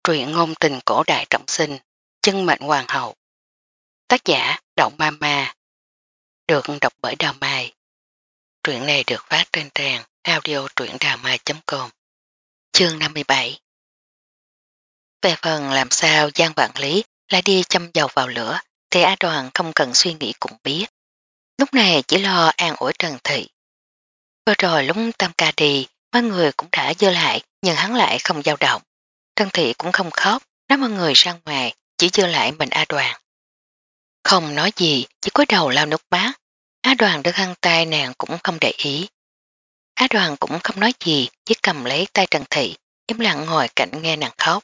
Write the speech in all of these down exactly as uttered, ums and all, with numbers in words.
Truyện ngôn tình cổ đại trọng sinh, chân mệnh hoàng hậu. Tác giả Động Ma Ma. Được đọc bởi Đào Mai. Truyện này được phát trên trang audio truyệnđàmai chấm com. Chương năm mươi bảy. Về phần làm sao Giang Vạn Lý lại đi châm dầu vào lửa thì A Đoàn không cần suy nghĩ cũng biết. Lúc này chỉ lo an ủi Trần Thị. Vừa rồi lúc Tam Ca đi, mọi người cũng đã dơ lại nhưng hắn lại không dao động. Trần Thị cũng không khóc, nói mọi người ra ngoài, chỉ dơ lại mình A Đoàn. Không nói gì, chỉ cúi đầu lau nước mắt. Á Đoàn đưa khăn tay nàng cũng không để ý. Á Đoàn cũng không nói gì, chỉ cầm lấy tay Trần Thị, im lặng ngồi cạnh nghe nàng khóc.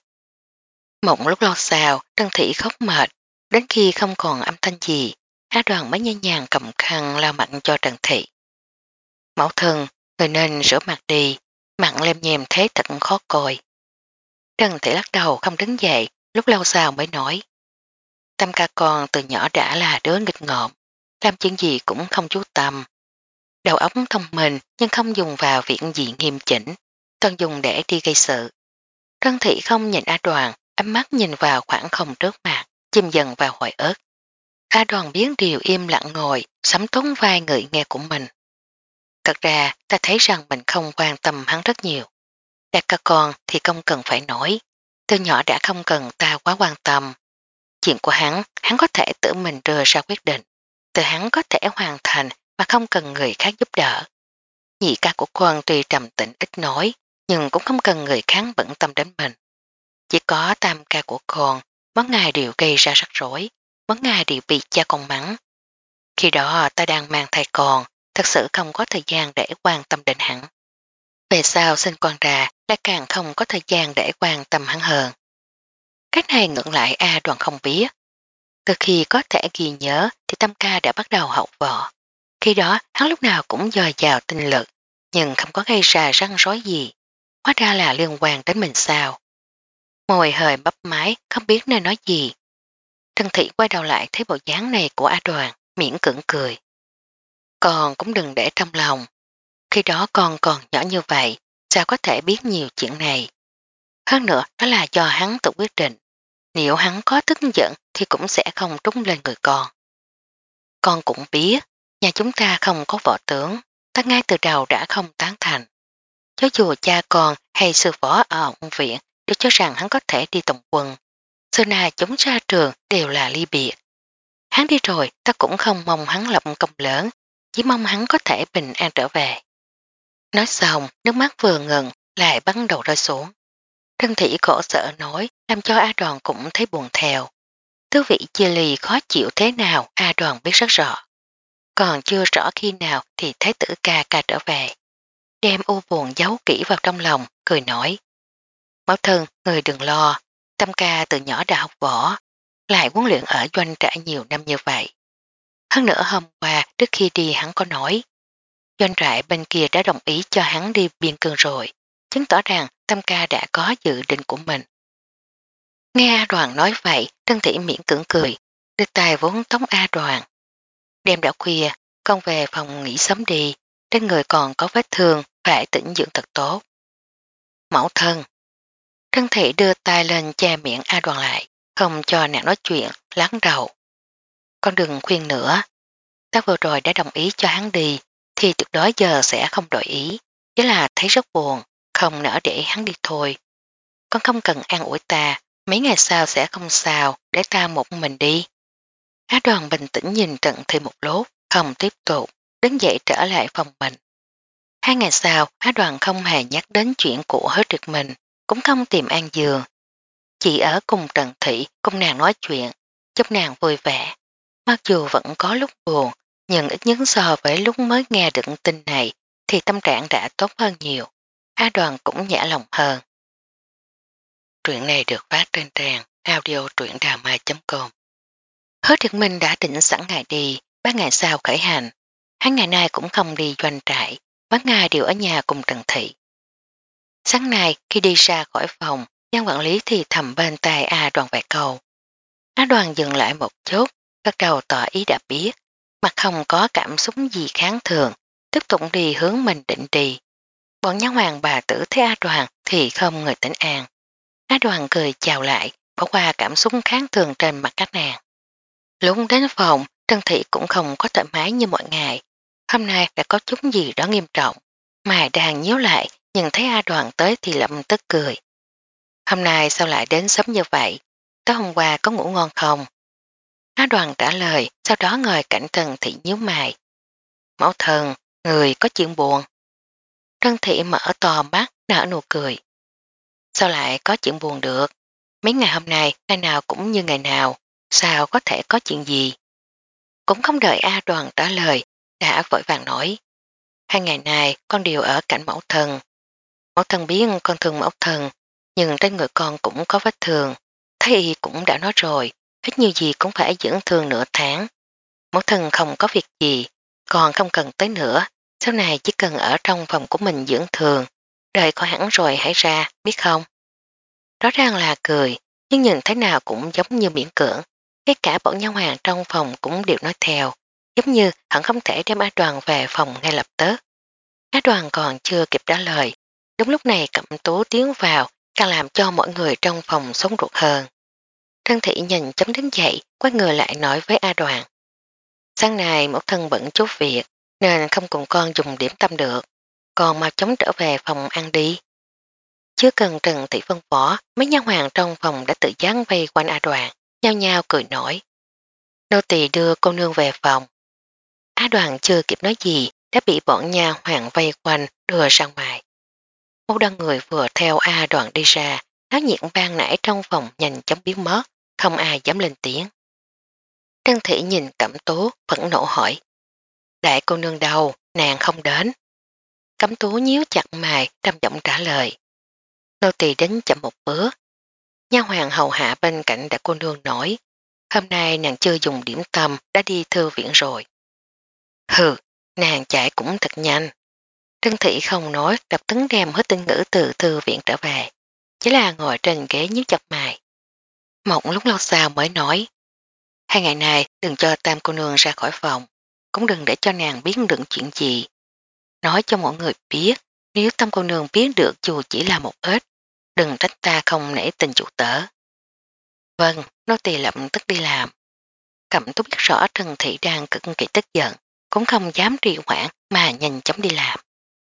Một lúc lâu sau, Trần Thị khóc mệt, đến khi không còn âm thanh gì, Á Đoàn mới nhẹ nhàng cầm khăn lau mặt cho Trần Thị. Mẫu thân, người nên rửa mặt đi, mặt lem nhem thế thật khó coi. Trần Thị lắc đầu không đứng dậy, lúc lâu sau mới nói. Tam ca con từ nhỏ đã là đứa nghịch ngợm, làm chuyện gì cũng không chú tâm. Đầu óc thông minh nhưng không dùng vào việc gì nghiêm chỉnh, toàn dùng để đi gây sự. Trân Thị không nhìn A Đoàn, ánh mắt nhìn vào khoảng không trước mặt, chìm dần vào hồi ức. A Đoàn biến điều im lặng ngồi, sắm tốn vai người nghe của mình. Thật ra ta thấy rằng mình không quan tâm hắn rất nhiều. Đạt ca con thì không cần phải nói, từ nhỏ đã không cần ta quá quan tâm. Chuyện của hắn, hắn có thể tự mình đưa ra quyết định, từ hắn có thể hoàn thành mà không cần người khác giúp đỡ. Nhị ca của con tuy trầm tĩnh ít nói, nhưng cũng không cần người khác bận tâm đến mình. Chỉ có tam ca của con, món ngài đều gây ra rắc rối, món ngài đều bị cha con mắng. Khi đó ta đang mang thai con, thật sự không có thời gian để quan tâm đến hắn. Về sau sinh con ra, lại càng không có thời gian để quan tâm hắn hơn. Cách này ngược lại A Đoàn không biết. Từ khi có thể ghi nhớ thì Tam Ca đã bắt đầu học võ. Khi đó hắn lúc nào cũng dồi dào tinh lực, nhưng không có gây ra răng rối gì. Hóa ra là liên quan đến mình sao. Môi hơi bắp máy, không biết nên nói gì. Trân Thị quay đầu lại thấy bộ dáng này của A Đoàn, miễn cưỡng cười. Con cũng đừng để trong lòng. Khi đó con còn nhỏ như vậy, sao có thể biết nhiều chuyện này. Hơn nữa đó là do hắn tự quyết định. Nếu hắn có tức giận thì cũng sẽ không trúng lên người con. Con cũng biết, nhà chúng ta không có võ tướng, ta ngay từ đầu đã không tán thành. Cho dù cha con hay sư võ ở ông viện đều cho rằng hắn có thể đi tổng quân. Xưa nay chúng ra trường đều là ly biệt. Hắn đi rồi ta cũng không mong hắn lập công lớn, chỉ mong hắn có thể bình an trở về. Nói xong, nước mắt vừa ngừng lại bắt đầu rơi xuống. Trân Thị khổ sở nói làm cho A Đoàn cũng thấy buồn theo. Tứ vị chia ly khó chịu thế nào A Đoàn biết rất rõ. Còn chưa rõ khi nào thì Thái tử ca ca trở về. Đem u buồn giấu kỹ vào trong lòng, cười nói. Mẫu thân, người đừng lo, Tâm ca từ nhỏ đã học võ, lại huấn luyện ở doanh trại nhiều năm như vậy. Hơn nữa hôm qua trước khi đi hắn có nói, doanh trại bên kia đã đồng ý cho hắn đi biên cương rồi, chứng tỏ rằng Tâm ca đã có dự định của mình. Nghe A Đoàn nói vậy, Trân Thị miễn cưỡng cười, đưa tay vốn tống A Đoàn. Đêm đã khuya, con về phòng nghỉ sớm đi, trên người còn có vết thương, phải tĩnh dưỡng thật tốt. Mẫu thân. Trân Thị đưa tay lên che miệng A Đoàn lại, không cho nàng nói chuyện, lắng đầu. Con đừng khuyên nữa. Ta vừa rồi đã đồng ý cho hắn đi, thì tuyệt đối giờ sẽ không đổi ý, chỉ là thấy rất buồn, không nỡ để hắn đi thôi. Con không cần an ủi ta, mấy ngày sau sẽ không sao, để ta một mình đi. Á Đoàn bình tĩnh nhìn Trần Thị một lúc, không tiếp tục, đứng dậy trở lại phòng mình. Hai ngày sau, Á Đoàn không hề nhắc đến chuyện của hết trực mình, cũng không tìm an giường. Chỉ ở cùng Trần Thị, cùng nàng nói chuyện, giúp nàng vui vẻ. Mặc dù vẫn có lúc buồn, nhưng ít nhất so với lúc mới nghe được tin này, thì tâm trạng đã tốt hơn nhiều. Á Đoàn cũng nhã lòng hơn. Truyện này được phát trên trang audio truyệnđàmai chấm com. Hứa Trực Minh đã định sẵn ngày đi, ba ngày sau khởi hành. Hắn ngày nay cũng không đi doanh trại, mấy ngày đều ở nhà cùng Trần Thị. Sáng nay khi đi ra khỏi phòng, Giang quản lý thì thầm bên tai A Đoàn vài câu. A Đoàn dừng lại một chút, bắt đầu tỏ ý đã biết, mặt không có cảm xúc gì kháng thường, tiếp tục đi hướng mình định đi. Bọn nha hoàng bà tử thấy A Đoàn thì không người tỉnh an. Á Đoàn cười chào lại, bỏ qua cảm xúc kháng thường trên mặt các nàng. Lúc đến phòng, Trân Thị cũng không có thoải mái như mọi ngày. Hôm nay đã có chút gì đó nghiêm trọng. Mày đang nhíu lại, nhưng thấy A Đoàn tới thì lập tức cười. Hôm nay sao lại đến sớm như vậy? Tối hôm qua có ngủ ngon không? Á Đoàn trả lời, sau đó ngồi cạnh Trân Thị nhíu mày. Mẫu thần, người có chuyện buồn. Trân Thị mở to mắt, nở nụ cười. Sao lại có chuyện buồn được? Mấy ngày hôm nay, ngày nào cũng như ngày nào, sao có thể có chuyện gì? Cũng không đợi A Đoàn trả lời, đã vội vàng nói. Hai ngày này con đều ở cạnh mẫu thần. Mẫu thần biết con thương mẫu thần, nhưng trên người con cũng có vết thương. Thái y cũng đã nói rồi, ít nhiều gì cũng phải dưỡng thương nửa tháng. Mẫu thần không có việc gì, còn không cần tới nữa, sau này chỉ cần ở trong phòng của mình dưỡng thương, đợi khỏi hẳn rồi hãy ra, biết không? Rõ ràng là cười, nhưng nhìn thế nào cũng giống như miễn cưỡng. Ngay cả bọn nhau hoàng trong phòng cũng đều nói theo, giống như hẳn không thể đem A Đoàn về phòng ngay lập tức. A Đoàn còn chưa kịp trả lời. Đúng lúc này Cẩm Tú tiến vào, càng làm cho mọi người trong phòng sống ruột hơn. Trân Thị nhìn chấm đứng dậy, quay người lại nói với A Đoàn. Sáng nay mẫu thân bận chút việc, nên không cùng con dùng điểm tâm được. Còn mau chóng trở về phòng ăn đi. Chưa cần Trần Thị phân phó, mấy nha hoàng trong phòng đã tự giác vây quanh A Đoàn, nhao nhao cười nổi. Nô tỳ đưa cô nương về phòng. A Đoàn chưa kịp nói gì, đã bị bọn nha hoàng vây quanh đưa ra ngoài. Một đoàn người vừa theo A Đoàn đi ra, náo nhiệt ban nãy trong phòng nhanh chóng biến mất, không ai dám lên tiếng. Trân Thị nhìn Cẩm Tú, phẫn nộ hỏi. Đại cô nương đâu, nàng không đến. Cẩm Tú nhíu chặt mày, trầm giọng trả lời. Nô tỳ đến chậm một bước. Nha hoàng hầu hạ bên cạnh đại cô nương nổi. Hôm nay nàng chưa dùng điểm tâm, đã đi thư viện rồi. Hừ, nàng chạy cũng thật nhanh. Trân Thị không nói, đập tấn đem hết tinh ngữ từ thư viện trở về. Chỉ là ngồi trên ghế nhíu chặt mày. Mộng lúc lâu sau mới nói. Hai ngày này đừng cho tam cô nương ra khỏi phòng, cũng đừng để cho nàng biết được chuyện gì. Nói cho mọi người biết, nếu tam cô nương biết được dù chỉ là một ít, đừng trách ta không nể tình chủ tớ. Vâng, nô tỳ lập tức đi làm. Cẩm Tú biết rõ Trần Thị đang cực kỳ tức giận, cũng không dám trì hoãn mà nhanh chóng đi làm.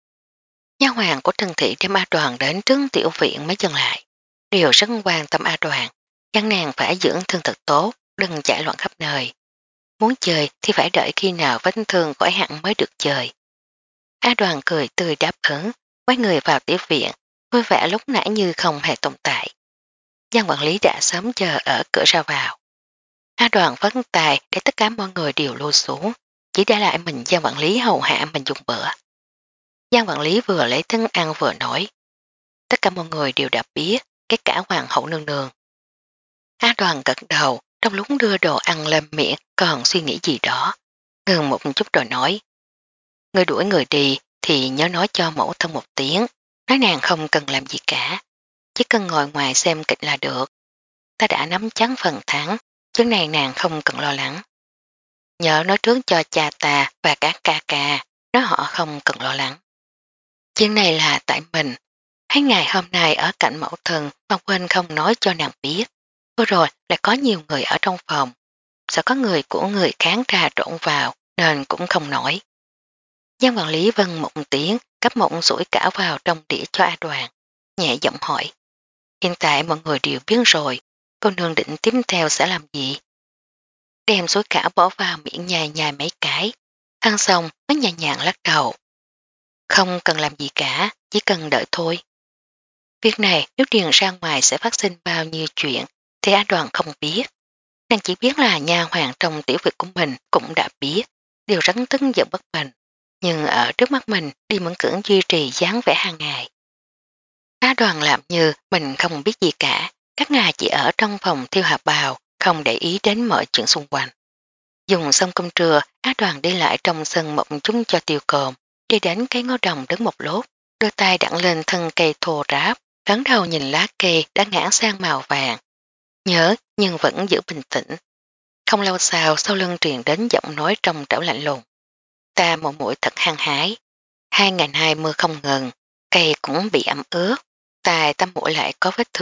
Nha hoàng của Trần Thị đem A Đoàn đến trước tiểu viện mới dừng lại. Điều rất quan tâm A Đoàn, dặn nàng phải dưỡng thương thật tốt, đừng chạy loạn khắp nơi. Muốn chơi thì phải đợi khi nào vết thương khỏi hẳn mới được chơi. A Đoàn cười tươi đáp ứng, quay người vào tiểu viện, vui vẻ lúc nãy như không hề tồn tại. Giang quản lý đã sớm chờ ở cửa ra vào. A Đoàn phấn tài để tất cả mọi người đều lùi xuống, chỉ để lại mình Giang quản lý hầu hạ mình dùng bữa. Giang quản lý vừa lấy thức ăn vừa nói. Tất cả mọi người đều đã biết, kể cả hoàng hậu nương nương. A Đoàn gật đầu, trong lúc đưa đồ ăn lên miệng còn suy nghĩ gì đó. Ngừng một chút rồi nói. Người đuổi người đi thì nhớ nói cho mẫu thân một tiếng, nói nàng không cần làm gì cả, chỉ cần ngồi ngoài xem kịch là được. Ta đã nắm chắn phần thắng, chuyện này nàng không cần lo lắng. Nhớ nói trước cho cha ta và các ca ca, nói họ không cần lo lắng. Chuyện này là tại mình, hai ngày hôm nay ở cạnh mẫu thân mà quên không nói cho nàng biết. Vừa rồi lại có nhiều người ở trong phòng, sẽ có người của người kháng ra trộn vào nên cũng không nổi. Giang quản lý vân một tiếng cấp một sủi cả vào trong đĩa cho A Đoàn, nhẹ giọng hỏi. Hiện tại mọi người đều biết rồi, cô nương định tiếp theo sẽ làm gì? Đem sủi cả bỏ vào miệng nhai nhai mấy cái, ăn xong mới nhẹ nhàng lắc đầu. Không cần làm gì cả, chỉ cần đợi thôi. Việc này nếu truyền ra ngoài sẽ phát sinh bao nhiêu chuyện thì A Đoàn không biết. Nàng chỉ biết là nha hoàng trong tiểu việc của mình cũng đã biết, điều rất tức giận bất bình. Nhưng ở trước mắt mình đi mẫn cưỡng duy trì dáng vẻ hàng ngày. A Đoàn làm như mình không biết gì cả, các ngài chỉ ở trong phòng thiêu hạt bào, không để ý đến mọi chuyện xung quanh. Dùng xong cơm trưa, Á Đoàn đi lại trong sân một chút cho tiêu cồn, đi đến cái ngô đồng đứng một lúc, đưa tay đặn lên thân cây thô ráp, đắn đầu nhìn lá cây đã ngã sang màu vàng. Nhớ nhưng vẫn giữ bình tĩnh. Không lâu sau sau lưng truyền đến giọng nói trong trẻo lạnh lùng. Ta một mũi thật hăng hái. Hai ngày nay mưa không ngừng, cây cũng bị ẩm ướt, tài tâm mũi lại có vết thương,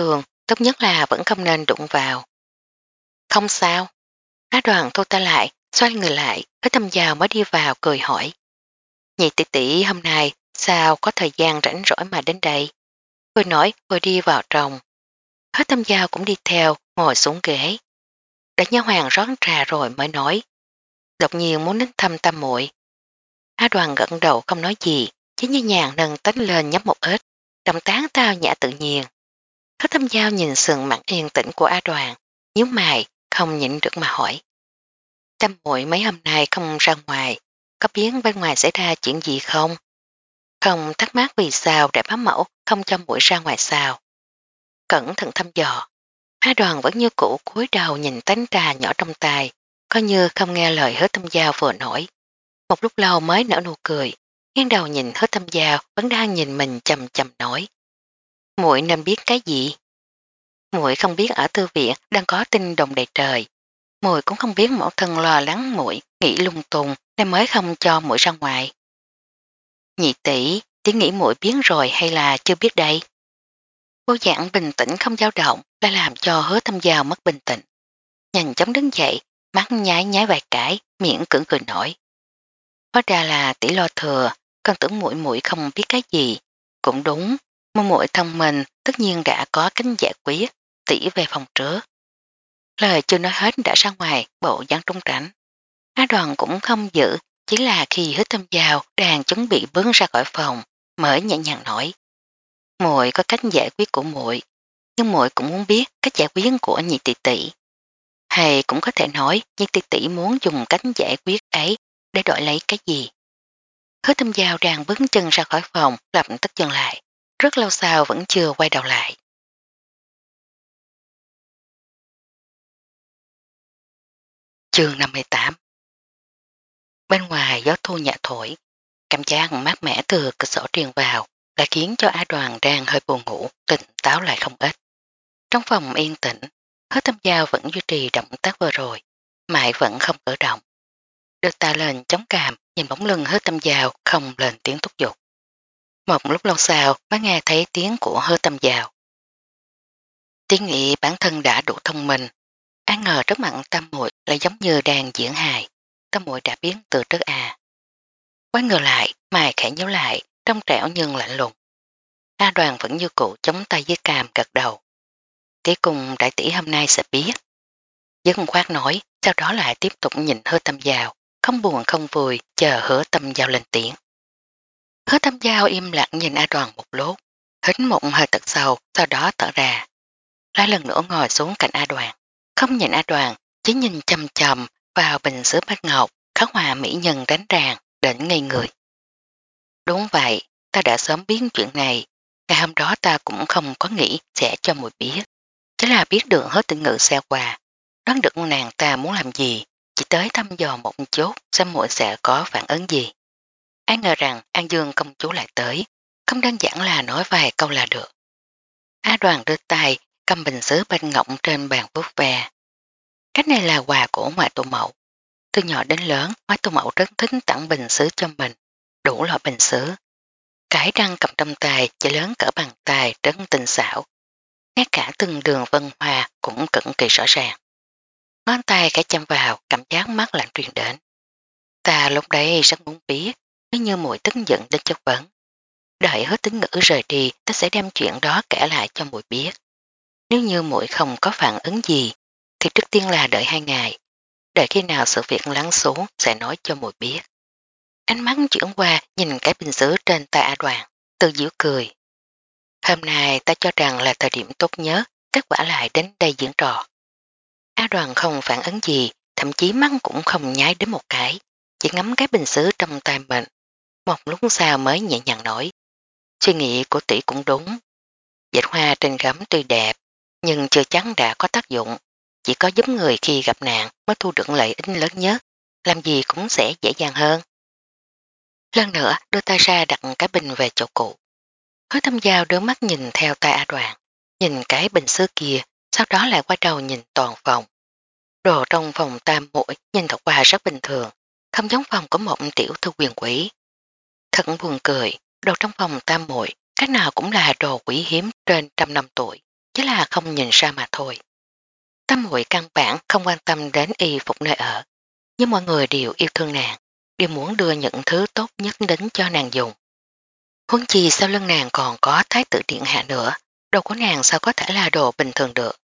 tốt nhất là vẫn không nên đụng vào. Không sao. Á Đoàn thu ta lại, xoay người lại, Hứa Tâm Giao mới đi vào cười hỏi. Nhị tỷ tỷ hôm nay sao có thời gian rảnh rỗi mà đến đây? Vừa nói vừa đi vào trong. Hứa Tâm Giao cũng đi theo, ngồi xuống ghế. Để nha hoàng rót trà rồi mới nói. Đột nhiên muốn đến thăm Tam muội. Á Đoàn gật đầu không nói gì, chỉ như nhàng nâng tánh lên nhấp một ít, động tán tao nhã tự nhiên. Hứa Tâm Giao nhìn sườn mặt yên tĩnh của Á Đoàn, nhíu mày, không nhịn được mà hỏi. Tam muội mấy hôm nay không ra ngoài, có biết bên ngoài xảy ra chuyện gì không? Không thắc mắc vì sao đại bá mẫu không cho muội ra ngoài sao? Cẩn thận thăm dò. Á Đoàn vẫn như cũ cúi đầu nhìn tánh trà nhỏ trong tay, coi như không nghe lời Hứa Tâm Giao vừa nổi. Một lúc lâu mới nở nụ cười, nghiêng đầu nhìn Hứa Tâm Giao vẫn đang nhìn mình chầm chầm nói. Muội nên biết cái gì? Muội không biết ở thư viện đang có tin đồn đầy trời. Muội cũng không biết mẫu thân lo lắng muội nghĩ lung tung nên mới không cho muội ra ngoài. Nhị tỷ, tỷ nghĩ muội biết rồi hay là chưa biết đây? Vô dạng bình tĩnh không dao động đã làm cho Hứa Tâm Giao mất bình tĩnh. Nhanh chóng đứng dậy, mắt nhái nhái vài cái, miệng cưỡng cười nổi. Hóa ra là tỷ lo thừa, con tưởng muội muội không biết cái gì. Cũng đúng, mà muội thông minh tất nhiên đã có cánh giải quyết, tỷ về phòng trước. Lời chưa nói hết đã ra ngoài, bộ dáng trung tránh. Á Đoàn cũng không giữ, chỉ là khi Hứa Tâm Giao đang chuẩn bị bước ra khỏi phòng, mới nhẹ nhàng nói. Muội có cách giải quyết của muội, nhưng muội cũng muốn biết cách giải quyết của nhị tỷ tỷ. Hay cũng có thể nói nhị tỷ tỷ muốn dùng cách giải quyết ấy để đổi lấy cái gì. Hứa Tâm Giao đang bước chân ra khỏi phòng, lập tức dừng lại. Rất lâu sau vẫn chưa quay đầu lại. Chương năm mươi tám. Bên ngoài gió thu nhẹ thổi, cảm giác mát mẻ từ cửa sổ truyền vào đã khiến cho Á Đoàn đang hơi buồn ngủ tỉnh táo lại không ít. Trong phòng yên tĩnh, Hứa Tâm Giao vẫn duy trì động tác vừa rồi, mãi vẫn không cử động. Đưa ta lên chống cằm, nhìn bóng lưng Hứa Tâm Giao không lên tiếng thúc giục. Một lúc lâu sau mới nghe thấy tiếng của Hứa Tâm Giao. Tiếng nghĩ bản thân đã đủ thông minh, ai ngờ trước mặt Tam muội lại giống như đang diễn hài. Tam muội đã biến từ trước à. Quay ngờ lại, mày khẽ nhớ lại, trong trẻo nhưng lạnh lùng. A Đoàn vẫn như cụ chống tay với càm gật đầu. Tỷ cùng đại tỷ hôm nay sẽ biết. Dứt khoát nói, sau đó lại tiếp tục nhìn Hứa Tâm Giao, không buồn không vui, chờ Hứa Tâm Giao lên tiếng. Hứa Tâm Giao im lặng nhìn A Đoàn một lúc, hít một hơi thật sâu, sau đó thở ra. Lại lần nữa ngồi xuống cạnh A Đoàn, không nhìn A Đoàn, chỉ nhìn chầm chầm vào bình sứ bát ngọc, khá hòa mỹ nhân đánh ràng, đến ngây người. Đúng vậy, ta đã sớm biết chuyện này, ngày hôm đó ta cũng không có nghĩ sẽ cho muội biết. Thế là biết được hết tình ngữ xe qua, đoán được nàng ta muốn làm gì, chỉ tới thăm dò một chút xem muội sẽ có phản ứng gì. Ai ngờ rằng An Dương công chúa lại tới, không đơn giản là nói vài câu là được. Á Đoàn đưa tay cầm bình sứ banh ngọc trên bàn vuốt ve. Cách này là quà của ngoại tổ mẫu. Từ nhỏ đến lớn, ngoại tổ mẫu rất thích tặng bình sứ cho mình, đủ loại bình sứ. Cái răng cầm trong tay chỉ lớn cỡ bàn tay rất tinh xảo. Ngay cả từng đường vân hoa cũng cực kỳ rõ ràng. Ngón tay cái chăm vào, cảm giác mắt lạnh truyền đến. Ta lúc đấy rất muốn biết, nếu như muội tức giận đến chất vấn. Đợi hết tính ngữ rời đi, ta sẽ đem chuyện đó kể lại cho muội biết. Nếu như muội không có phản ứng gì, thì trước tiên là đợi hai ngày. Đợi khi nào sự việc lắng xuống sẽ nói cho muội biết. Ánh mắt chuyển qua nhìn cái bình sứ trên tay A Đoàn, tự giễu cười. Hôm nay ta cho rằng là thời điểm tốt nhất, kết quả lại đến đây diễn trò. A Đoàn không phản ứng gì, thậm chí mắt cũng không nháy đến một cái, chỉ ngắm cái bình sứ trong tay mình. Một lúc sau mới nhẹ nhàng nói. Suy nghĩ của tỷ cũng đúng. Dịch hoa trên gấm tuy đẹp, nhưng chưa chắc đã có tác dụng. Chỉ có giúp người khi gặp nạn mới thu được lợi ích lớn nhất, làm gì cũng sẽ dễ dàng hơn. Lần nữa đưa tay ra đặt cái bình về chỗ cũ. Hứa Tâm Giao đưa mắt nhìn theo tay A Đoàn, nhìn cái bình sứ kia, sau đó lại quay đầu nhìn toàn phòng. Đồ trong phòng Tam muội nhìn thật qua rất bình thường, không giống phòng của một tiểu thư quyền quý. Thật buồn cười, đồ trong phòng Tam muội cách nào cũng là đồ quý hiếm trên trăm năm tuổi, chỉ là không nhìn ra mà thôi. Tam muội căn bản không quan tâm đến y phục nơi ở, nhưng mọi người đều yêu thương nàng, đều muốn đưa những thứ tốt nhất đến cho nàng dùng. Huống chi sau lưng nàng còn có thái tử điện hạ nữa, đồ của nàng sao có thể là đồ bình thường được.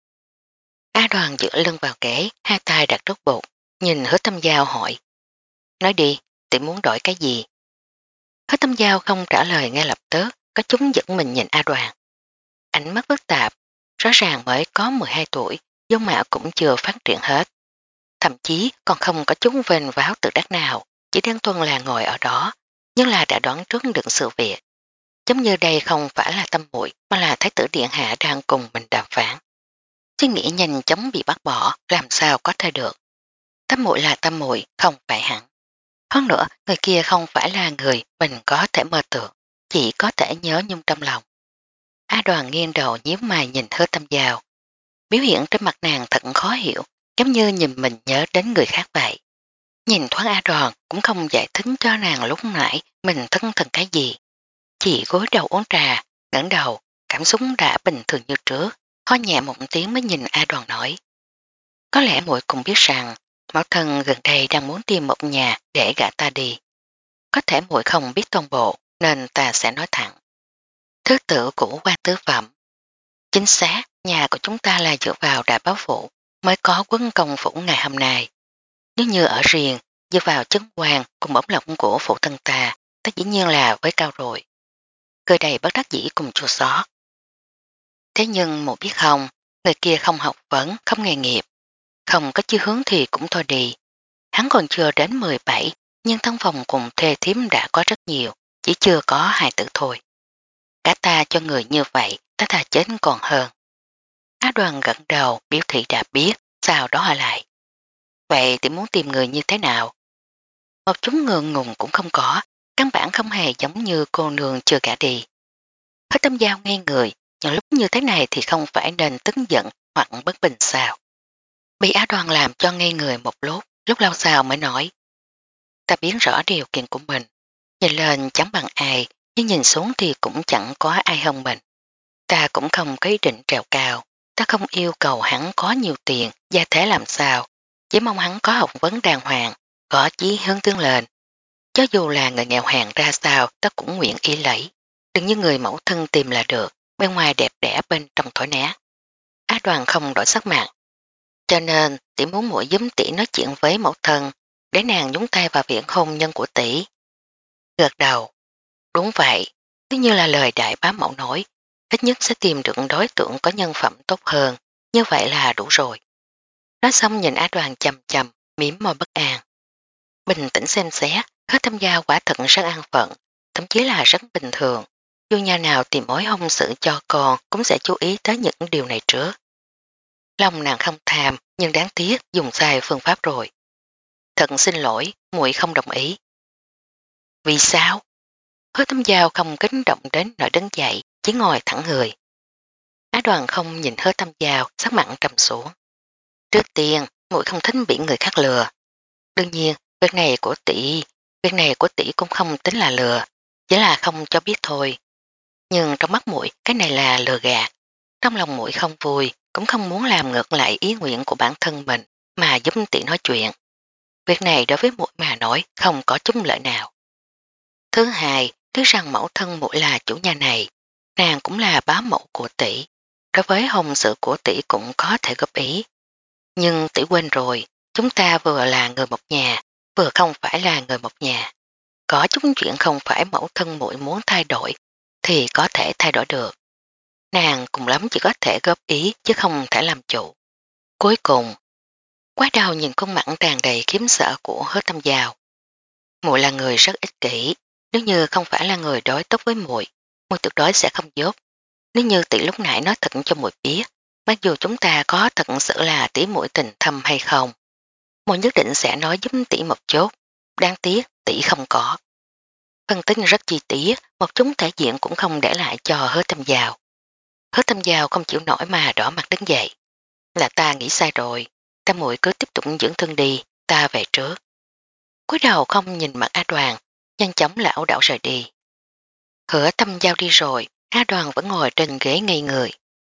A Đoàn dựa lưng vào ghế, hai tay đặt trước bụng, nhìn Hứa Tâm Giao hỏi. Nói đi, tỷ muốn đổi cái gì? Hứa Tâm Giao không trả lời ngay lập tức, có chúng giận mình nhìn A Đoàn. Ánh mắt phức tạp, rõ ràng mới có mười hai tuổi, dung mạo cũng chưa phát triển hết. Thậm chí còn không có chúng vênh váo tự đắc nào, chỉ đơn thuần là ngồi ở đó, nhưng là đã đoán trước được sự việc. Giống như đây không phải là Tâm muội mà là thái tử điện hạ đang cùng mình đàm phán. Suy nghĩ nhanh chóng bị bắt bỏ, làm sao có thể được. Tâm muội là Tâm muội, không phải hẳn. Hơn nữa, người kia không phải là người mình có thể mơ tưởng, chỉ có thể nhớ nhung trong lòng. A Đoàn nghiêng đầu nhíu mày nhìn Hứa Tâm Giao. Biểu hiện trên mặt nàng thật khó hiểu, giống như nhìn mình nhớ đến người khác vậy. Nhìn thoáng A Đoàn cũng không giải thích cho nàng lúc nãy mình thân thần cái gì. Chỉ gối đầu uống trà, ngẩng đầu, cảm xúc đã bình thường như trước, ho nhẹ một tiếng mới nhìn A Đoàn nói. Có lẽ muội cũng biết rằng mẫu thân gần đây đang muốn tìm một nhà để gả ta đi. Có thể muội không biết toàn bộ nên ta sẽ nói thẳng. Thứ tự của quan tứ phẩm. Chính xác, nhà của chúng ta là dựa vào đại báo phủ mới có quân công phủ ngày hôm nay. Nếu như ở riêng, dựa vào chấn quan cùng bổng lộc của phụ thân ta, ta dĩ nhiên là với cao rồi. Cười đầy bất đắc dĩ cùng chua xót. Thế nhưng một biết không, người kia không học vấn, không nghề nghiệp, không có chí hướng thì cũng thôi đi. Hắn còn chưa đến mười bảy, nhưng thân phòng cùng thê thím đã có rất nhiều, chỉ chưa có hài tử thôi. Cả ta cho người như vậy, ta thà chết còn hơn. Á Đoàn gật đầu biểu thị đã biết, sau đó hỏi lại. Vậy thì muốn tìm người như thế nào? Một chúng ngượng ngùng cũng không có, căn bản không hề giống như cô nương chưa gả đi. Hết Tâm Giao ngay người, những lúc như thế này thì không phải nên tức giận hoặc bất bình sao. Bị Á Đoàn làm cho ngay người một lúc, lúc lâu sau mới nói. Ta biết rõ điều kiện của mình, nhìn lên chẳng bằng ai, nhưng nhìn xuống thì cũng chẳng có ai hơn mình. Ta cũng không có ý định trèo cao, ta không yêu cầu hắn có nhiều tiền, gia thế làm sao, chỉ mong hắn có học vấn đàng hoàng, có chí hướng tương lên. Cho dù là người nghèo hàng ra sao, ta cũng nguyện ý lấy. Đừng như người mẫu thân tìm là được, bên ngoài đẹp đẽ bên trong thổi nát. Á Đoàn không đổi sắc mặt. Cho nên, tỷ muốn muội giấm tỷ nói chuyện với mẫu thân, để nàng nhúng tay vào việc hôn nhân của tỷ. Gật đầu. Đúng vậy, nếu như là lời đại bá mẫu nói, ít nhất sẽ tìm được đối tượng có nhân phẩm tốt hơn, như vậy là đủ rồi. Nói xong nhìn Á Đoàn chầm chầm, mỉm môi bất an. Bình tĩnh xem xét, Hứa Tâm Giao quả thật rất an phận, thậm chí là rất bình thường. Dù nhà nào tìm mối hôn sự cho con cũng sẽ chú ý tới những điều này trước. Lòng nàng không tham, nhưng đáng tiếc dùng sai phương pháp rồi. Thật xin lỗi, muội không đồng ý. Vì sao? Hứa Tâm Giao không kính động đến nỗi đứng dậy, chỉ ngồi thẳng người. Á Đoàn không nhìn Hứa Tâm Giao, sắc mặn trầm xuống. Trước tiên, muội không thích bị người khác lừa. Đương nhiên, việc này của tỷ, việc này của tỷ cũng không tính là lừa, chỉ là không cho biết thôi. Nhưng trong mắt muội cái này là lừa gạt. Trong lòng muội không vui, cũng không muốn làm ngược lại ý nguyện của bản thân mình mà giúp tỷ nói chuyện. Việc này đối với muội mà nói không có chút lợi nào. Thứ hai, thứ rằng mẫu thân muội là chủ nhà này, nàng cũng là bá mẫu của tỷ. Đối với hôn sự của tỷ cũng có thể góp ý. Nhưng tỷ quên rồi, chúng ta vừa là người một nhà, vừa không phải là người một nhà. Có chút chuyện không phải mẫu thân muội muốn thay đổi, thì có thể thay đổi được. Nàng cùng lắm chỉ có thể góp ý chứ không thể làm chủ. Cuối cùng, quá đầu nhìn khuôn mặt tràn đầy khiếm sợ của Hứa Tâm Giao. Muội là người rất ích kỷ, nếu như không phải là người đối tốt với muội, muội tuyệt đối sẽ không giúp. Nếu như tỷ lúc nãy nói thật cho muội biết, mặc dù chúng ta có thật sự là tỷ muội tình thâm hay không, muội nhất định sẽ nói giúp tỷ một chút, đáng tiếc tỷ không có. Phân tích rất chi tiết, một chúng thể diện cũng không để lại cho Hứa Tâm Giao. Hứa Tâm Giao không chịu nổi mà đỏ mặt đứng dậy. Là ta nghĩ sai rồi, ta muội cứ tiếp tục dưỡng thương đi, ta về trước. Cúi đầu không nhìn mặt A Đoàn, nhanh chóng lão đảo rời đi. Hứa Tâm Giao đi rồi, A Đoàn vẫn ngồi trên ghế ngây người.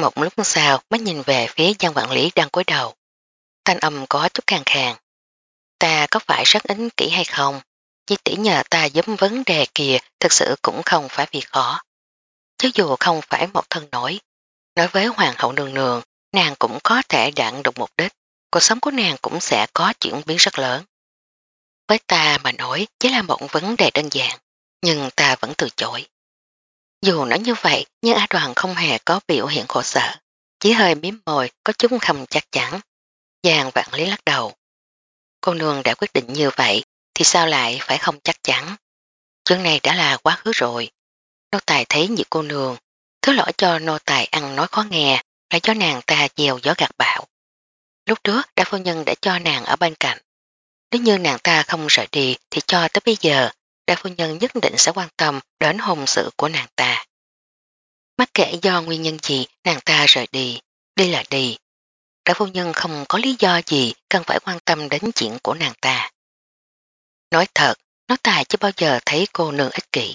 Một lúc sau mới nhìn về phía Giang quản lý đang cúi đầu. Thanh âm có chút khàn khàn. Ta có phải rất ích kỷ hay không? Chỉ tỷ nhờ ta giúp vấn đề kìa thực sự cũng không phải việc khó. Chứ dù không phải một thân nổi. Nói với hoàng hậu nương nương, nàng cũng có thể đạt được mục đích. Cuộc sống của nàng cũng sẽ có chuyển biến rất lớn. Với ta mà nói chỉ là một vấn đề đơn giản, nhưng ta vẫn từ chối. Dù nói như vậy, nhưng A Đoàn không hề có biểu hiện khổ sở, chỉ hơi miếm môi có chút không chắc chắn. Giang Vạn Lý lắc đầu. Cô nương đã quyết định như vậy, thì sao lại phải không chắc chắn? Chuyện này đã là quá khứ rồi. Nô tài thấy như cô nương, thứ lỗi cho nô tài ăn nói khó nghe, là cho nàng ta gieo gió gạt bão. Lúc trước đại phu nhân đã cho nàng ở bên cạnh. Nếu như nàng ta không rời đi thì cho tới bây giờ, đại phu nhân nhất định sẽ quan tâm đến hôn sự của nàng ta. Mắc kể do nguyên nhân gì nàng ta rời đi, đi là đi. Đại phu nhân không có lý do gì cần phải quan tâm đến chuyện của nàng ta. Nói thật, nói tài chưa bao giờ thấy cô nương ích kỷ.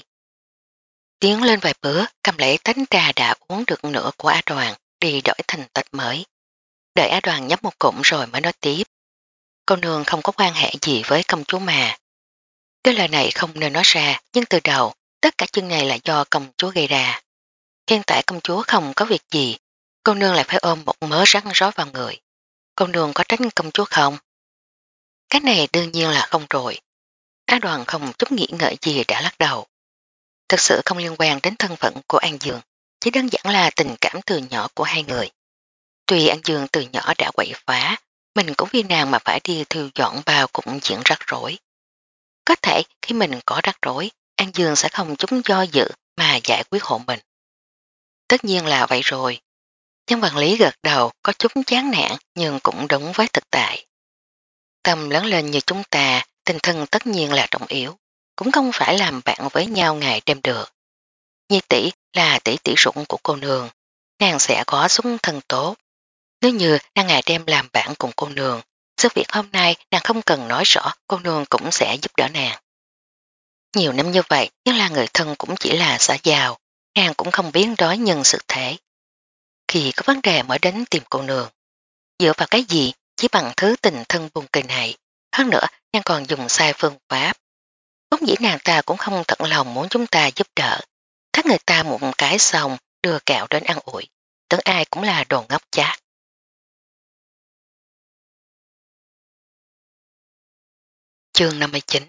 Tiến lên vài bữa, cầm lấy tách trà đã uống được nửa của A Đoàn, đi đổi thành tách mới. Đợi A Đoàn nhấp một cụm rồi mới nói tiếp. Cô nương không có quan hệ gì với công chúa mà. Cái lời này không nên nói ra, nhưng từ đầu, tất cả chuyện này là do công chúa gây ra. Hiện tại công chúa không có việc gì, cô nương lại phải ôm một mớ rắn rối vào người. Cô nương có tránh công chúa không? Cái này đương nhiên là không rồi. Á Đoàn không chút nghĩ ngợi gì đã lắc đầu. Thực sự không liên quan đến thân phận của An Dương, chỉ đơn giản là tình cảm từ nhỏ của hai người. Tuy An Dương từ nhỏ đã quậy phá, mình cũng vì nàng mà phải đi thư dọn bao cũng chuyện rắc rối. Có thể khi mình có rắc rối, An Dương sẽ không chúng do dự mà giải quyết hộ mình. Tất nhiên là vậy rồi. Nhân quản lý gật đầu có chút chán nản nhưng cũng đúng với thực tại. Tâm lớn lên như chúng ta, tình thân tất nhiên là trọng yếu, cũng không phải làm bạn với nhau ngày đêm được. Nhi tỷ là tỷ tỷ rụng của cô nương, nàng sẽ có xung thân tốt. Nếu như nàng ngày đêm làm bạn cùng cô nương, sự việc hôm nay nàng không cần nói rõ, cô nương cũng sẽ giúp đỡ nàng. Nhiều năm như vậy, nhưng là người thân cũng chỉ là xã giao, nàng cũng không biến đói nhân sự thể. Khi có vấn đề mới đến tìm cô nương, dựa vào cái gì chỉ bằng thứ tình thân buồn kỳ này, hơn nữa nàng còn dùng sai phương pháp. Vốn dĩ nàng ta cũng không thật lòng muốn chúng ta giúp đỡ, thắt người ta một cái xong đưa kẹo đến ăn ủi, tưởng ai cũng là đồ ngốc chát. Chương năm mươi chín.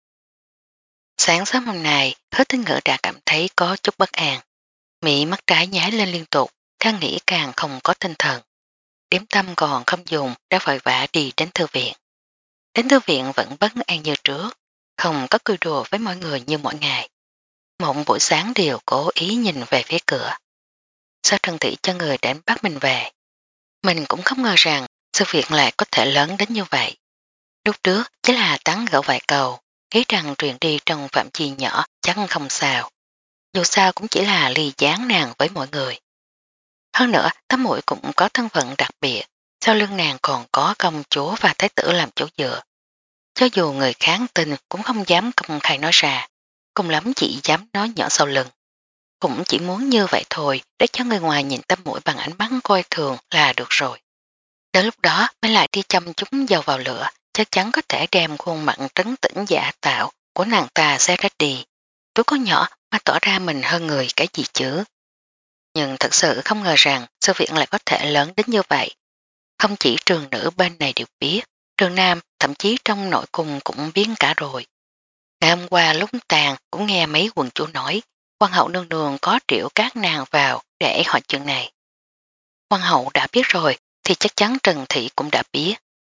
Sáng sớm hôm nay, Hứa Tinh Ngữ đã cảm thấy có chút bất an. Mỹ mắt trái nhái lên liên tục, càng nghĩ càng không có tinh thần. Điểm tâm còn không dùng đã vội vã đi đến thư viện. Đến thư viện vẫn bất an như trước, không có cười đùa với mọi người như mỗi ngày. Một buổi sáng đều cố ý nhìn về phía cửa. Sao Trần Thị cho người đến bắt mình về? Mình cũng không ngờ rằng sự việc lại có thể lớn đến như vậy. Lúc trước chỉ là tán gẫu vài câu, nghĩ rằng truyền đi trong phạm vi nhỏ chắc không sao. Dù sao cũng chỉ là ly gián nàng với mọi người. Hơn nữa, tấm mũi cũng có thân phận đặc biệt, sau lưng nàng còn có công chúa và thái tử làm chỗ dựa. Cho dù người kháng tin cũng không dám công khai nói ra, cùng lắm chỉ dám nói nhỏ sau lưng. Cũng chỉ muốn như vậy thôi để cho người ngoài nhìn tấm mũi bằng ánh mắt coi thường là được rồi. Đến lúc đó mới lại đi chăm chúng dầu vào lửa, chắc chắn có thể đem khuôn mặt trấn tĩnh giả tạo của nàng ta xé rách đi. Tôi có nhỏ mà tỏ ra mình hơn người cái gì chứ. Nhưng thật sự không ngờ rằng sự việc lại có thể lớn đến như vậy. Không chỉ trường nữ bên này đều biết, trường nam thậm chí trong nội cung cũng biến cả rồi. Ngày hôm qua lúc tàn cũng nghe mấy quần chủ nói, Hoàng hậu nương nương có triệu các nàng vào để hỏi chuyện này. Hoàng hậu đã biết rồi thì chắc chắn Trần Thị cũng đã biết.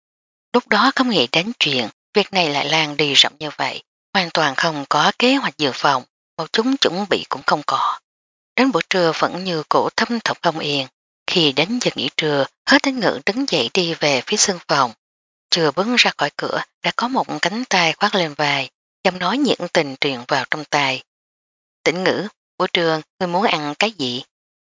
Lúc đó không nghĩ đến chuyện việc này lại lan đi rộng như vậy, hoàn toàn không có kế hoạch dự phòng, một chúng chuẩn bị cũng không có. Đến buổi trưa vẫn như cổ thâm thọc không yên, khi đến giờ nghỉ trưa, Hết Tinh Ngữ đứng dậy đi về phía sân phòng. Chưa bước ra khỏi cửa đã có một cánh tay khoác lên vai, giọng nói nhiệt tình truyền vào trong tai. Tĩnh Ngữ, buổi trưa ngươi muốn ăn cái gì?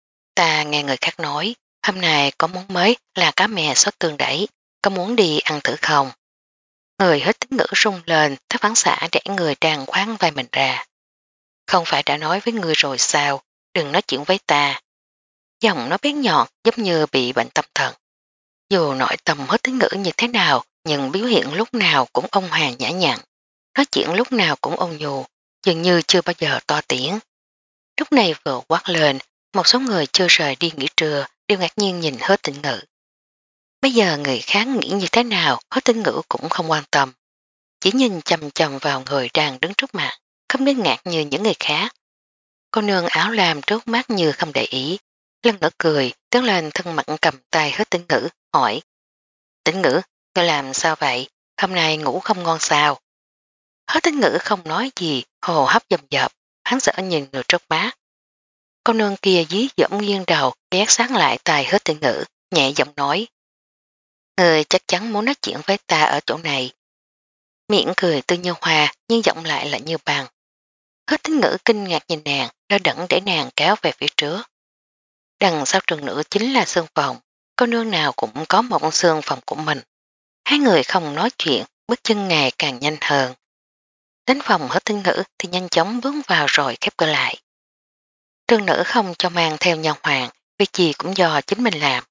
Ta nghe người khác nói, hôm nay có món mới là cá mè sốt tương đẩy, có muốn đi ăn thử không? Người Hết Tĩnh Ngữ rung lên, thấy phán xả để người đang khoáng vai mình ra. Không phải đã nói với người rồi sao, đừng nói chuyện với ta. giọng nó bén nhọn giống như bị bệnh tâm thần. Dù nội tâm hết tính ngữ như thế nào, nhưng biểu hiện lúc nào cũng ông hoàng nhã nhặn, nói chuyện lúc nào cũng ôn nhu, dường như chưa bao giờ to tiếng. Lúc này vừa quát lên, một số người chưa rời đi nghỉ trưa đều ngạc nhiên nhìn Hứa Tĩnh Ngữ. Bây giờ người khác nghĩ như thế nào, Hứa Tĩnh Ngữ cũng không quan tâm. Chỉ nhìn chầm chầm vào người đang đứng trước mặt, không đến ngạc như những người khác. Cô nương áo lam trước mắt như không để ý, lần nữa cười, tiến lên thân mặn cầm tay Hứa Tĩnh Ngữ, hỏi. Tĩnh Ngữ, ngươi làm sao vậy? Hôm nay ngủ không ngon sao? Hứa Tĩnh Ngữ không nói gì, hồ hấp dầm dập, hắn sợ nhìn người trước mắt. Cô nương kia dí dẫm nghiêng đầu, ghét sáng lại tài Hứa Tĩnh Ngữ, nhẹ giọng nói. Người chắc chắn muốn nói chuyện với ta ở chỗ này. Miệng cười tươi như hoa, nhưng giọng lại là như bằng. Hứa Tĩnh Ngữ kinh ngạc nhìn nàng, đỡ đẫn để nàng kéo về phía trước. Đằng sau trường nữ chính là sương phòng, cô nương nào cũng có một sương phòng của mình. Hai người không nói chuyện, bước chân ngày càng nhanh hơn. Đến phòng Hứa Tĩnh Ngữ thì nhanh chóng bước vào rồi khép cửa lại. Trường nữ không cho mang theo nhau hoàng, việc gì cũng do chính mình làm.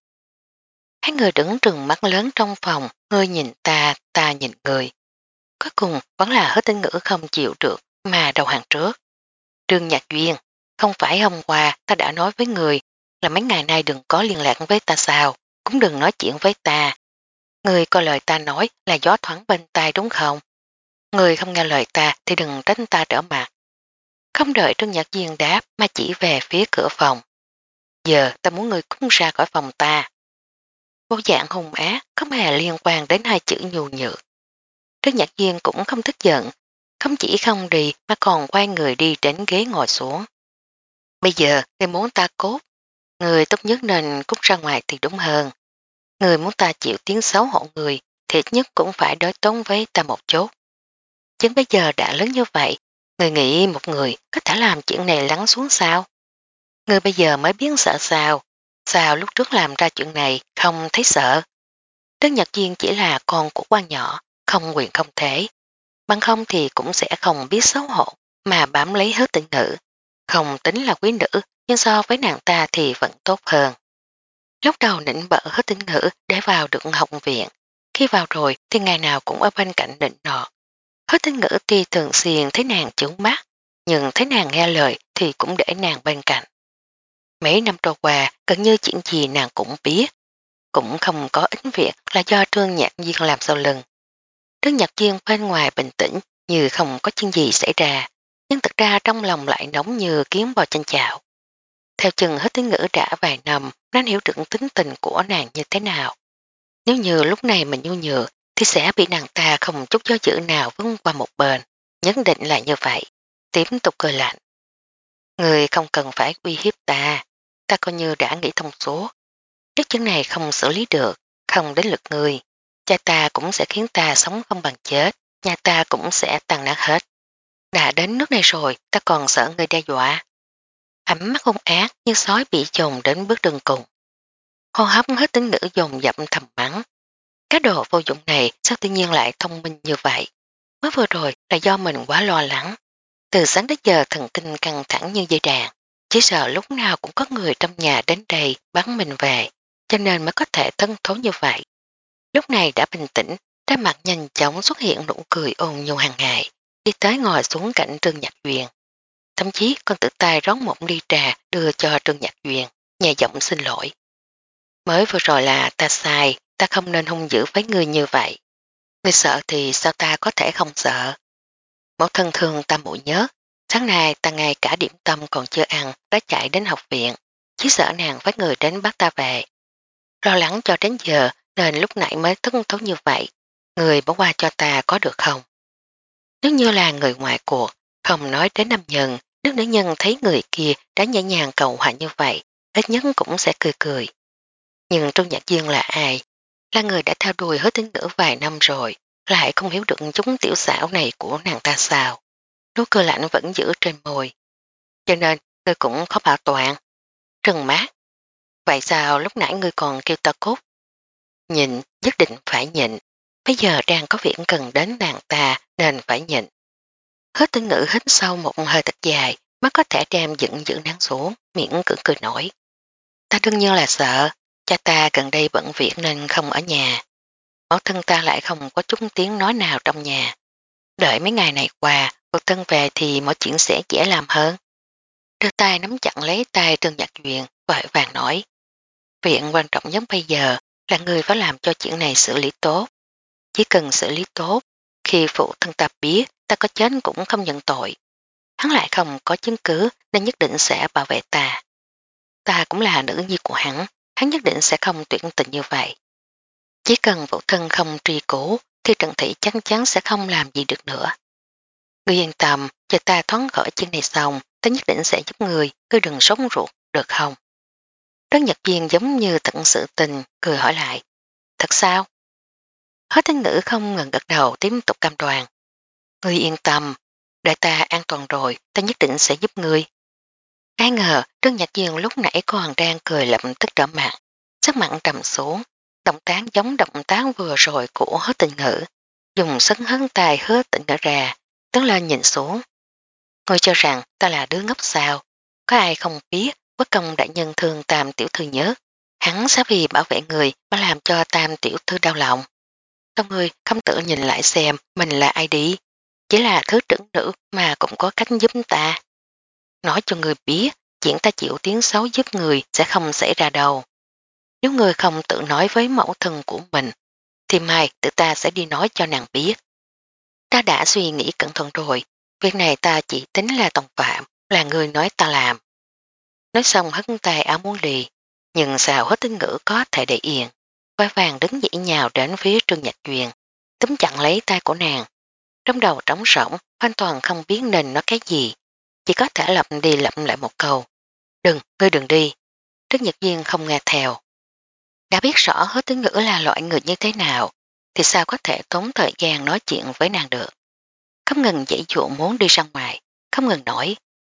Hai người đứng trừng mắt lớn trong phòng, ngươi nhìn ta, ta nhìn người. Cuối cùng vẫn là Hứa Tĩnh Ngữ không chịu được mà đầu hàng trước. Trương Nhạc Duyên, không phải hôm qua ta đã nói với người là mấy ngày nay đừng có liên lạc với ta sao, cũng đừng nói chuyện với ta. Người coi lời ta nói là gió thoáng bên tai đúng không? Người không nghe lời ta thì đừng tránh ta trở mặt. Không đợi Trương Nhạc Duyên đáp mà chỉ về phía cửa phòng. Giờ ta muốn người cút ra khỏi phòng ta. Vô dạng hung ác không hề liên quan đến hai chữ nhu nhược. Trương Nhạc Duyên cũng không tức giận, không chỉ không đi mà còn quay người đi đến ghế ngồi xuống. Bây giờ người muốn ta cốt, người tốt nhất nên cút ra ngoài thì đúng hơn. Người muốn ta chịu tiếng xấu hộ người thì ít nhất cũng phải đối tốn với ta một chút. Chứ bây giờ đã lớn như vậy, người nghĩ một người có thể làm chuyện này lắng xuống sao? Người bây giờ mới biết sợ sao, sao lúc trước làm ra chuyện này không thấy sợ. Trương Nhật Duyên chỉ là con của quan nhỏ, không quyền không thể. Bằng không thì cũng sẽ không biết xấu hổ mà bám lấy Hứa Tĩnh Ngữ. Không tính là quý nữ, nhưng so với nàng ta thì vẫn tốt hơn. Lúc đầu nịnh bợ Hứa Tĩnh Ngữ để vào được học viện. Khi vào rồi thì ngày nào cũng ở bên cạnh nịnh nọ. Hứa Tĩnh Ngữ tuy thường xuyên thấy nàng chướng mắt, nhưng thấy nàng nghe lời thì cũng để nàng bên cạnh. Mấy năm trôi qua, gần như chuyện gì nàng cũng biết. Cũng không có ít việc là do Trương Nhạc Duyên làm sau lưng. Trương Nhạc Duyên bên ngoài bình tĩnh như không có chuyện gì xảy ra, nhưng thực ra trong lòng lại nóng như kiến bò chanh chảo. Theo chừng Hứa Tĩnh Ngữ đã vài năm nên hiểu được tính tình của nàng như thế nào. Nếu như lúc này mình nhu nhược thì sẽ bị nàng ta không chút do dự nào vững qua một bên, nhất định là như vậy. Tiếp tục cười lạnh. Người không cần phải uy hiếp ta, ta coi như đã nghĩ thông số. Nếu chuyện này không xử lý được, không đến lượt người, cha ta cũng sẽ khiến ta sống không bằng chết, nhà ta cũng sẽ tan nát hết. Đã đến nước này rồi, ta còn sợ người đe dọa. Ánh mắt hung ác như sói bị chồng đến bước đường cùng. Hô hấp Hết Tĩnh Ngữ dồn dập thầm mắng. Cái đồ vô dụng này sao tự nhiên lại thông minh như vậy? Mới vừa rồi là do mình quá lo lắng. Từ sáng đến giờ thần kinh căng thẳng như dây đàn, chỉ sợ lúc nào cũng có người trong nhà đến đây bắn mình về, cho nên mới có thể thân thố như vậy. Lúc này đã bình tĩnh, trên mặt nhanh chóng xuất hiện nụ cười ôn nhu hàng ngày, đi tới ngồi xuống cạnh Trương Nhạc Duyên. Thậm chí còn tự tay rót một ly trà đưa cho Trương Nhạc Duyên, nhẹ giọng xin lỗi. Mới vừa rồi là ta sai, ta không nên hung dữ với người như vậy. Người sợ thì sao ta có thể không sợ? Mẫu thân thương ta muội nhớ, sáng nay ta ngay cả điểm tâm còn chưa ăn đã chạy đến học viện, chỉ sợ nàng phải người đến bắt ta về. Lo lắng cho đến giờ nên lúc nãy mới thất thấu như vậy, người bỏ qua cho ta có được không? Nếu như là người ngoài cuộc, không nói đến nam nhân, nếu nữ nhân thấy người kia đã nhẹ nhàng cầu hòa như vậy, ít nhất cũng sẽ cười cười. Nhưng Trương Nhạc Duyên là ai? Là người đã theo đuôi Hứa Tĩnh Ngữ vài năm rồi, lại không hiểu được chúng tiểu xảo này của nàng ta sao. Nụ cười lạnh vẫn giữ trên môi. Cho nên, ngươi cũng khó bảo toàn. Trừng mát. Vậy sao lúc nãy ngươi còn kêu ta cút? Nhịn, nhất định phải nhịn. Bây giờ đang có việc cần đến nàng ta nên phải nhịn. Hứa Tĩnh Ngữ hít sâu một hơi thật dài mới có thể đem giận dữ nắng xuống, miệng cưỡng cười nổi. Ta đương nhiên là sợ, cha ta gần đây bận việc nên không ở nhà. Mẫu thân ta lại không có chút tiếng nói nào trong nhà. Đợi mấy ngày này qua, phụ thân về thì mọi chuyện sẽ dễ làm hơn. Đưa tay nắm chặt lấy tay Trương Nhật Duyên, vội vàng nói. Việc quan trọng nhất bây giờ là người phải làm cho chuyện này xử lý tốt. Chỉ cần xử lý tốt, khi phụ thân ta biết ta có chết cũng không nhận tội. Hắn lại không có chứng cứ nên nhất định sẽ bảo vệ ta. Ta cũng là nữ nhi của hắn, hắn nhất định sẽ không tuyển tình như vậy. Chỉ cần phụ thân không truy cứu thì Trần Thị chắc chắn sẽ không làm gì được nữa. Ngươi yên tâm, chờ ta thoát khỏi chuyện này xong, ta nhất định sẽ giúp người, ngươi đừng sống ruột, được không? Trấn Nhật Duyên giống như tận sự tình, cười hỏi lại. Thật sao? Hết tiếng ngữ không ngừng gật đầu tiếp tục cam đoan. Ngươi yên tâm, đợi ta an toàn rồi, ta nhất định sẽ giúp ngươi. Ai ngờ, Trấn Nhật Duyên lúc nãy còn đang cười lập tức trở mặt, sắc mặn trầm xuống, động tác giống động tác vừa rồi của hứa tình ngữ, dùng sấn hấn tài hứa tình ngữ ra, đứng lên nhìn xuống. Ngươi cho rằng ta là đứa ngốc sao, có ai không biết quốc công đại nhân thương Tam tiểu thư nhớ, hắn sẽ vì bảo vệ người mà làm cho Tam tiểu thư đau lòng. Các ngươi không tự nhìn lại xem mình là ai đi, chỉ là thứ trưởng nữ mà cũng có cách giúp ta. Nói cho người biết, chuyện ta chịu tiếng xấu giúp người sẽ không xảy ra đâu. Nếu người không tự nói với mẫu thân của mình, thì mai tự ta sẽ đi nói cho nàng biết. Ta đã suy nghĩ cẩn thận rồi, việc này ta chỉ tính là tòng phạm, là người nói ta làm. Nói xong hất tay áo muốn đi, nhưng sao hết tính ngữ có thể để yên. Vai vàng đứng dậy nhào đến phía Trương Nhật Duyên, túm chặn lấy tay của nàng. Trong đầu trống rỗng, hoàn toàn không biết nên nói cái gì, chỉ có thể lặp đi lặp lại một câu. Đừng, ngươi đừng đi. Trương Nhật Duyên không nghe theo. Đã biết rõ hết tính ngữ là loại người như thế nào, thì sao có thể tốn thời gian nói chuyện với nàng được. Không ngừng dãy dụ muốn đi ra ngoài, không ngừng nói.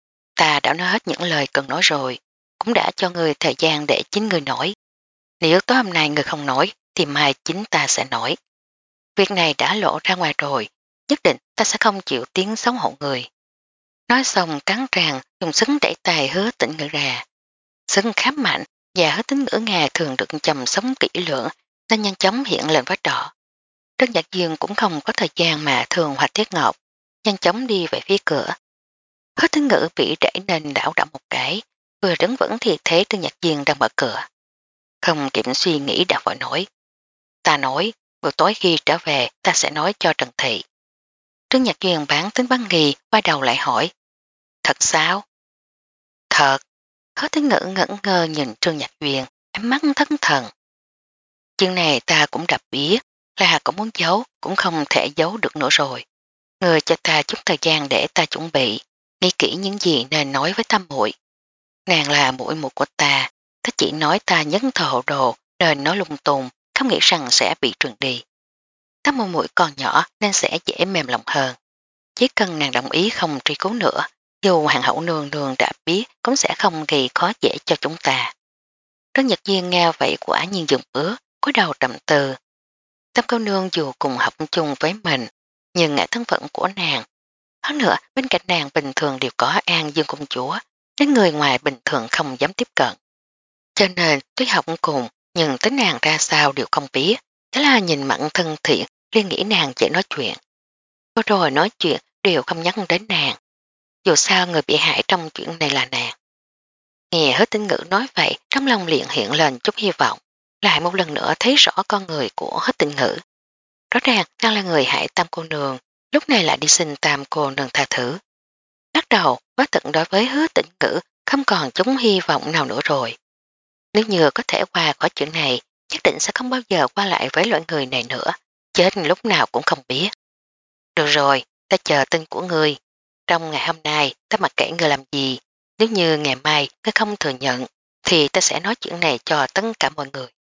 Ta đã nói hết những lời cần nói rồi, cũng đã cho người thời gian để chính người nói. Nếu tối hôm nay người không nói, thì mai chính ta sẽ nói. Việc này đã lộ ra ngoài rồi, nhất định ta sẽ không chịu tiếng xấu hổ người. Nói xong cắn ràng, dùng sấn đẩy tài hứa tỉnh ngữ ra. Sấn khám mạnh và hứa tính ngữ ngà thường được chăm sống kỹ lưỡng nên nhanh chóng hiện lên vết đỏ. Trân Nhật Dương cũng không có thời gian mà thường hoạch thiết ngọc, nhanh chóng đi về phía cửa. Hứa tính ngữ bị đẩy nên đảo đảo một cái, vừa đứng vững thì thế Trân Nhật Dương đang mở cửa. Không kịp suy nghĩ đã vội nói. Ta nói, buổi tối khi trở về ta sẽ nói cho Trần Thị. Trân Nhật Dương bán tính băng nghi, quay đầu lại hỏi. Thật sao? Thật. Hứa tính ngữ ngẩn ngơ nhìn Trương Nhật Duyên, ánh mắt thất thần. Chuyện này ta cũng đập biết, là cũng muốn giấu, cũng không thể giấu được nữa rồi. Người cho ta chút thời gian để ta chuẩn bị, nghĩ kỹ những gì nên nói với Tam muội. Nàng là muội muội của ta, ta chỉ nói ta nhấn thờ hộ đồ nên nói lung tung, không nghĩ rằng sẽ bị truyền đi. Tam muội muội còn nhỏ nên sẽ dễ mềm lòng hơn. Chỉ cần nàng đồng ý không truy cứu nữa, dù hoàng hậu nương nương đã biết cũng sẽ không gây khó dễ cho chúng ta. Trân Nhật Duyên nghe vậy quả nhiên dừng ứa, cúi đầu trầm tư. Tam cô nương dù cùng học chung với mình, nhưng ngại thân phận của nàng. Hơn nữa, bên cạnh nàng bình thường đều có An Dương công chúa, đến người ngoài bình thường không dám tiếp cận. Cho nên, tuy học cùng, nhưng tính nàng ra sao đều không biết, thế là nhìn mặn thân thiện, liên nghĩ nàng dễ nói chuyện. Có rồi nói chuyện đều không nhắc đến nàng. Dù sao người bị hại trong chuyện này là nàng. Nghe hết tính ngữ nói vậy, trong lòng liền hiện lên chút hy vọng, lại một lần nữa thấy rõ con người của hết tình ngữ. Rõ ràng nàng là người hại Tam cô nương, lúc này lại đi xin Tam cô nương tha thứ. Bắt đầu, quá tận đối với hứa tĩnh ngữ không còn chúng hy vọng nào nữa rồi. Nếu như có thể qua khỏi chuyện này, nhất định sẽ không bao giờ qua lại với loại người này nữa, chết lúc nào cũng không biết. Được rồi, ta chờ tin của ngươi. Trong ngày hôm nay, ta mặc kệ ngươi làm gì. Nếu như ngày mai ngươi không thừa nhận, thì ta sẽ nói chuyện này cho tất cả mọi người.